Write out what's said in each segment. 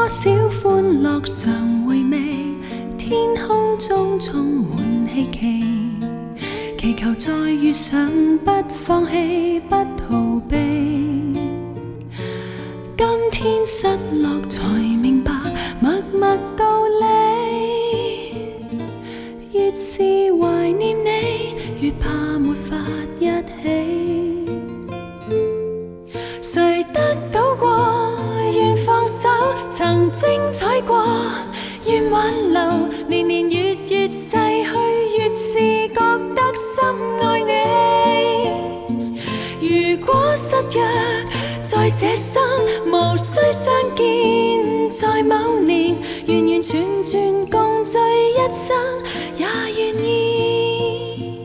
多少歡樂常回味，天空中充滿希冀，祈求再遇上，不放棄，不逃避。今天失落才明白默默道理，越是懷念你，越怕沒法一起。誰得到過，願放手，曾精彩過，願挽留，年年月月逝去，越是覺得深愛你。如果失約在這生，無需相見在某年，完完全全共聚一生，也願意。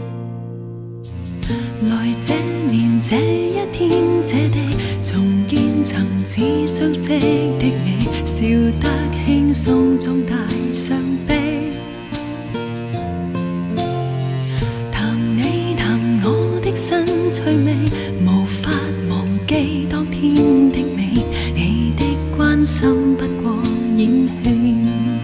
來這年這一天這地，重見曾似相識的你，笑得輕鬆中帶傷悲。談你談我的新趣味，無法忘記當天的美，你的關心不過演戲。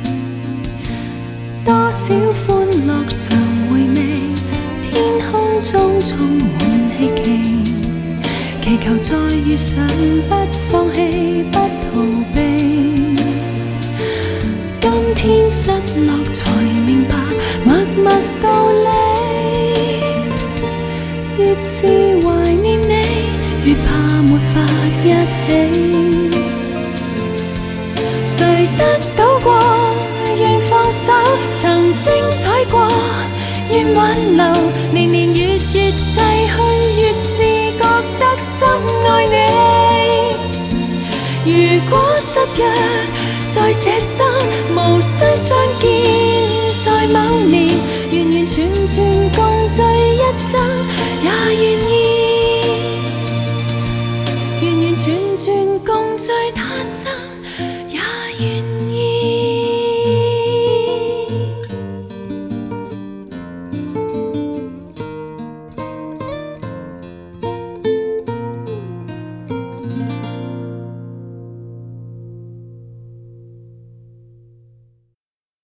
多少歡樂常回味，天空中充滿希冀，祈求再遇上，不放棄，不逃避。今天失落才明白默默道理，越是懷念你，越怕沒法一起。誰得到過，願放手，曾精彩過，願挽留，年年月月逝去，越是覺得深愛你。如果失約在這生，無需相見在某年，完完全全共聚一生，也願意。完完全全共聚他生，也願意。